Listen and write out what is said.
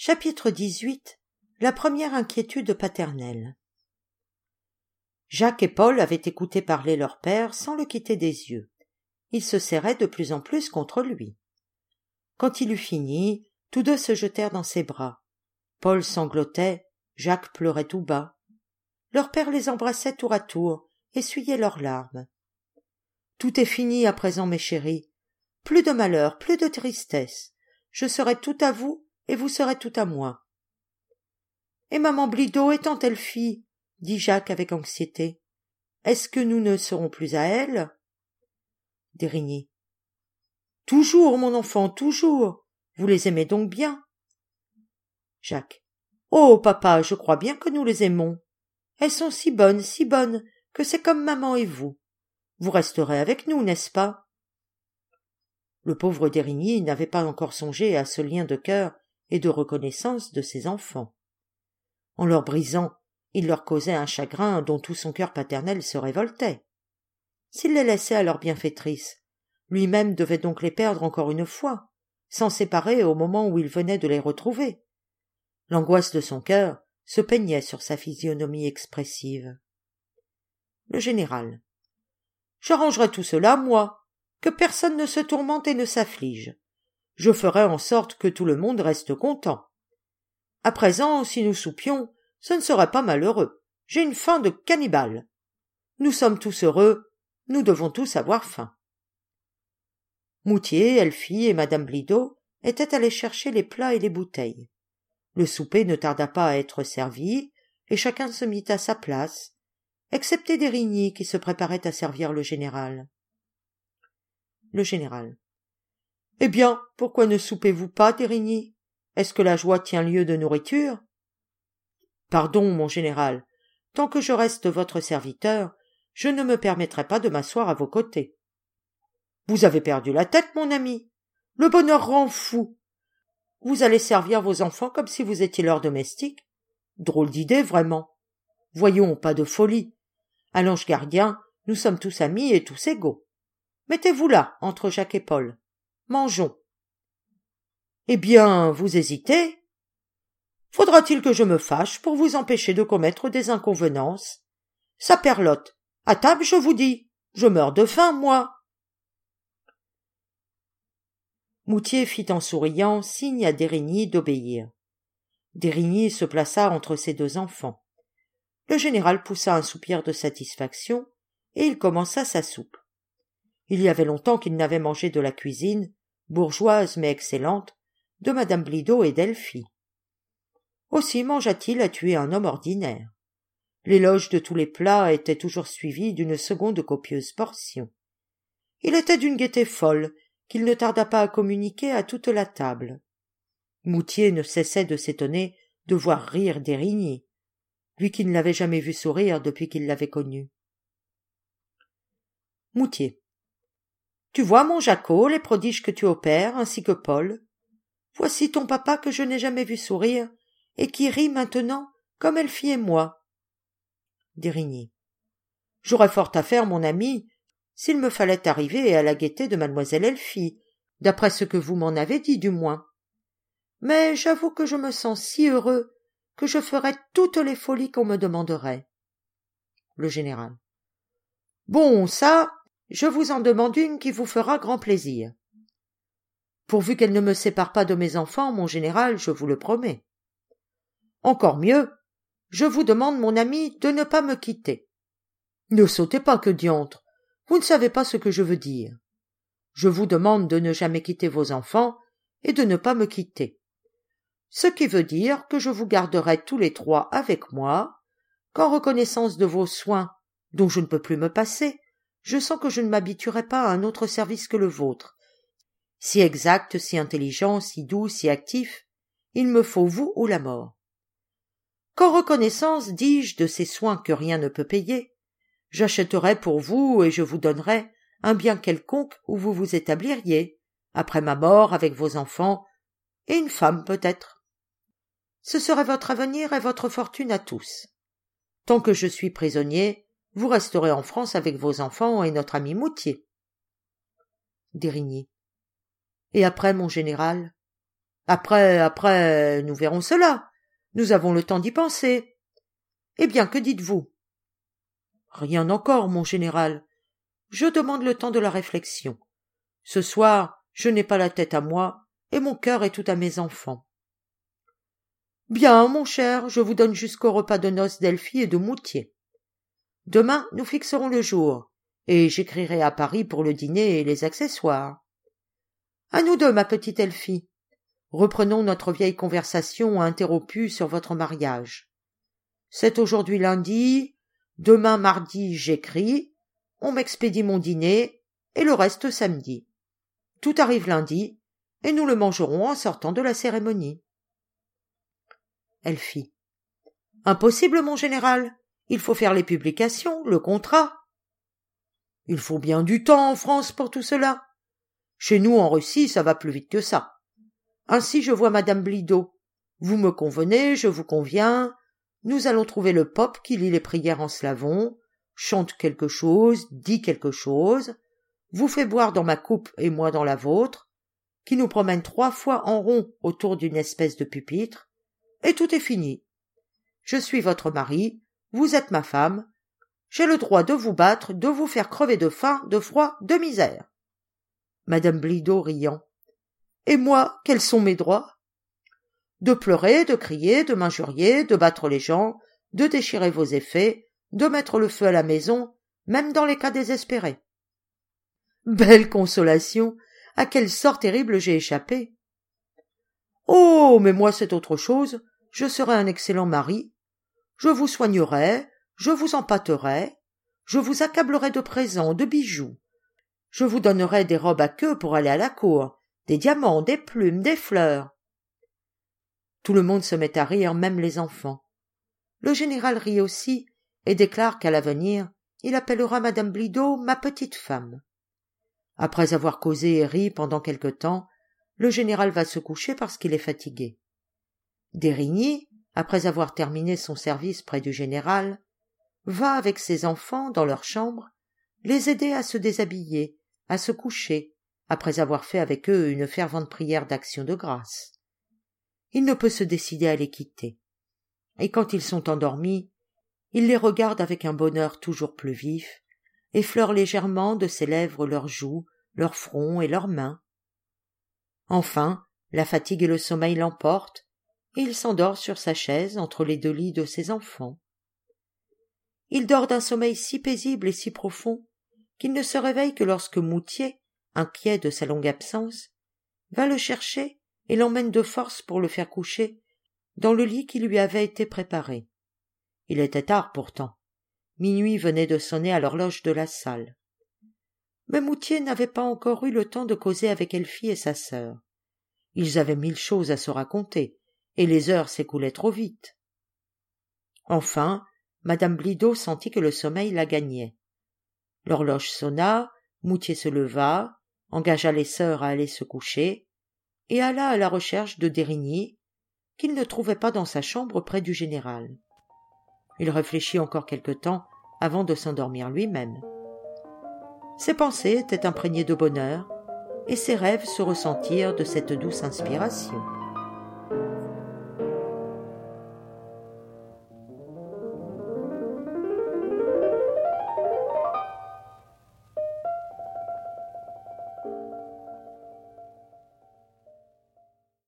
Chapitre 18. La première inquiétude paternelle. Jacques et Paul avaient écouté parler leur père sans le quitter des yeux. Ils se serraient de plus en plus contre lui. Quand il eut fini, tous deux se jetèrent dans ses bras. Paul sanglotait, Jacques pleurait tout bas. Leur père les embrassait tour à tour, essuyait leurs larmes. « Tout est fini à présent, mes chéris. Plus de malheur, plus de tristesse. Je serai tout à vous et vous serez tout à moi. »« Et maman Blido et tante Elfie ?» dit Jacques avec anxiété. « Est-ce que nous ne serons plus à elle ?» D'Érigny. « Toujours, mon enfant, toujours. Vous les aimez donc bien ?» Jacques. « Oh, papa, je crois bien que nous les aimons. Elles sont si bonnes, que c'est comme maman et vous. Vous resterez avec nous, n'est-ce pas ?» Le pauvre d'Érigny n'avait pas encore songé à ce lien de cœur et de reconnaissance de ses enfants. En leur brisant, il leur causait un chagrin dont tout son cœur paternel se révoltait. S'il les laissait à leur bienfaitrice, lui-même devait donc les perdre encore une fois, s'en séparer au moment où il venait de les retrouver. L'angoisse de son cœur se peignait sur sa physionomie expressive. Le général. « J'arrangerai tout cela, moi, que personne ne se tourmente et ne s'afflige. Je ferai en sorte que tout le monde reste content. À présent, si nous soupions, ce ne serait pas malheureux. J'ai une faim de cannibale. Nous sommes tous heureux, nous devons tous avoir faim. » Moutier, Elfie et madame Blido étaient allés chercher les plats et les bouteilles. Le souper ne tarda pas à être servi, et chacun se mit à sa place, excepté d'Érigny qui se préparait à servir le général. Le général. « Eh bien, pourquoi ne soupez-vous pas, d'Érigny ? Est-ce que la joie tient lieu de nourriture ? » ?»« Pardon, mon général, tant que je reste votre serviteur, je ne me permettrai pas de m'asseoir à vos côtés. »« Vous avez perdu la tête, mon ami. Le bonheur rend fou. Vous allez servir vos enfants comme si vous étiez leur domestique. Drôle d'idée, vraiment. Voyons, pas de folie. À l'Ange gardien, nous sommes tous amis et tous égaux. Mettez-vous là, entre Jacques et Paul. Mangeons. »« Eh bien, vous hésitez ? Faudra-t-il que je me fâche pour vous empêcher de commettre des inconvenances ? Saperlotte, à table, je vous dis. Je meurs de faim, moi. » Moutier fit en souriant signe à d'Érigny d'obéir. D'Érigny se plaça entre ses deux enfants. Le général poussa un soupir de satisfaction, et il commença sa soupe. Il y avait longtemps qu'il n'avait mangé de la cuisine, bourgeoise mais excellente, de madame Blido et d'Elfie. Aussi mangea-t-il à tuer un homme ordinaire. L'éloge de tous les plats était toujours suivi d'une seconde copieuse portion. Il était d'une gaieté folle, qu'il ne tarda pas à communiquer à toute la table. Moutier ne cessait de s'étonner de voir rire d'Érigny, lui qui ne l'avait jamais vu sourire depuis qu'il l'avait connu. Moutier. « Tu vois, mon Jacquot, les prodiges que tu opères, ainsi que Paul. Voici ton papa que je n'ai jamais vu sourire, et qui rit maintenant comme Elfie et moi. » D'Érigny. « J'aurais fort à faire, mon ami, s'il me fallait arriver à la gaieté de mademoiselle Elfie, d'après ce que vous m'en avez dit, du moins. Mais j'avoue que je me sens si heureux que je ferais toutes les folies qu'on me demanderait. » Le général. « Bon, ça, je vous en demande une qui vous fera grand plaisir. Pourvu qu'elle ne me sépare pas de mes enfants, mon général, je vous le promets. Encore mieux, je vous demande, mon ami, de ne pas me quitter. Ne sautez pas, que diantre, vous ne savez pas ce que je veux dire. Je vous demande de ne jamais quitter vos enfants et de ne pas me quitter. Ce qui veut dire que je vous garderai tous les trois avec moi, qu'en reconnaissance de vos soins, dont je ne peux plus me passer, je sens que je ne m'habituerai pas à un autre service que le vôtre. Si exact, si intelligent, si doux, si actif, il me faut vous ou la mort. Qu'en reconnaissance, dis-je, de ces soins que rien ne peut payer, j'achèterai pour vous et je vous donnerai un bien quelconque où vous vous établiriez, après ma mort avec vos enfants, et une femme peut-être. Ce serait votre avenir et votre fortune à tous. Tant que je suis prisonnier, vous resterez en France avec vos enfants et notre ami Moutier. D'Érigny. Et après, mon général ? Après, nous verrons cela. Nous avons le temps d'y penser. Eh bien, que dites-vous? Rien encore, mon général. Je demande le temps de la réflexion. Ce soir, je n'ai pas la tête à moi, et mon cœur est tout à mes enfants. Bien, mon cher, je vous donne jusqu'au repas de noces d'Elfie et de Moutier. Demain, nous fixerons le jour, et j'écrirai à Paris pour le dîner et les accessoires. À nous deux, ma petite Elfie. Reprenons notre vieille conversation interrompue sur votre mariage. C'est aujourd'hui lundi, demain mardi j'écris, on m'expédie mon dîner, et le reste samedi. Tout arrive lundi, et nous le mangerons en sortant de la cérémonie. Elfie. Impossible, mon général. Il faut faire les publications, le contrat. Il faut bien du temps en France pour tout cela. Chez nous, en Russie, ça va plus vite que ça. Ainsi, je vois madame Blido. Vous me convenez, je vous conviens. Nous allons trouver le pope qui lit les prières en slavon, chante quelque chose, dit quelque chose, vous fait boire dans ma coupe et moi dans la vôtre, qui nous promène 3 fois en rond autour d'une espèce de pupitre, et tout est fini. Je suis votre mari, vous êtes ma femme, j'ai le droit de vous battre, de vous faire crever de faim, de froid, de misère. Madame Blido riant. Et moi, quels sont mes droits? De pleurer, de crier, de m'injurier, de battre les gens, de déchirer vos effets, de mettre le feu à la maison, même dans les cas désespérés. Belle consolation! À quel sort terrible j'ai échappé! Oh, mais moi c'est autre chose, je serai un excellent mari. Je vous soignerai, je vous empâterai, je vous accablerai de présents, de bijoux. Je vous donnerai des robes à queue pour aller à la cour, des diamants, des plumes, des fleurs. Tout le monde se met à rire, même les enfants. Le général rit aussi et déclare qu'à l'avenir, il appellera madame Blido ma petite femme. Après avoir causé et ri pendant quelque temps, le général va se coucher parce qu'il est fatigué. D'Érigny, après avoir terminé son service près du général, va avec ses enfants dans leur chambre les aider à se déshabiller, à se coucher, après avoir fait avec eux une fervente prière d'action de grâce. Il ne peut se décider à les quitter. Et quand ils sont endormis, il les regarde avec un bonheur toujours plus vif, effleure légèrement de ses lèvres leurs joues, leur front et leurs mains. Enfin, la fatigue et le sommeil l'emportent, et il s'endort sur sa chaise entre les 2 lits de ses enfants. Il dort d'un sommeil si paisible et si profond qu'il ne se réveille que lorsque Moutier, inquiet de sa longue absence, va le chercher et l'emmène de force pour le faire coucher dans le lit qui lui avait été préparé. Il était tard pourtant. Minuit venait de sonner à l'horloge de la salle. Mais Moutier n'avait pas encore eu le temps de causer avec Elfie et sa sœur. Ils avaient 1000 choses à se raconter, et les heures s'écoulaient trop vite. Enfin, madame Blido sentit que le sommeil la gagnait. L'horloge sonna, Moutier se leva, engagea les sœurs à aller se coucher, et alla à la recherche de D'Érigny, qu'il ne trouvait pas dans sa chambre près du général. Il réfléchit encore quelque temps avant de s'endormir lui-même. Ses pensées étaient imprégnées de bonheur, et ses rêves se ressentirent de cette douce inspiration.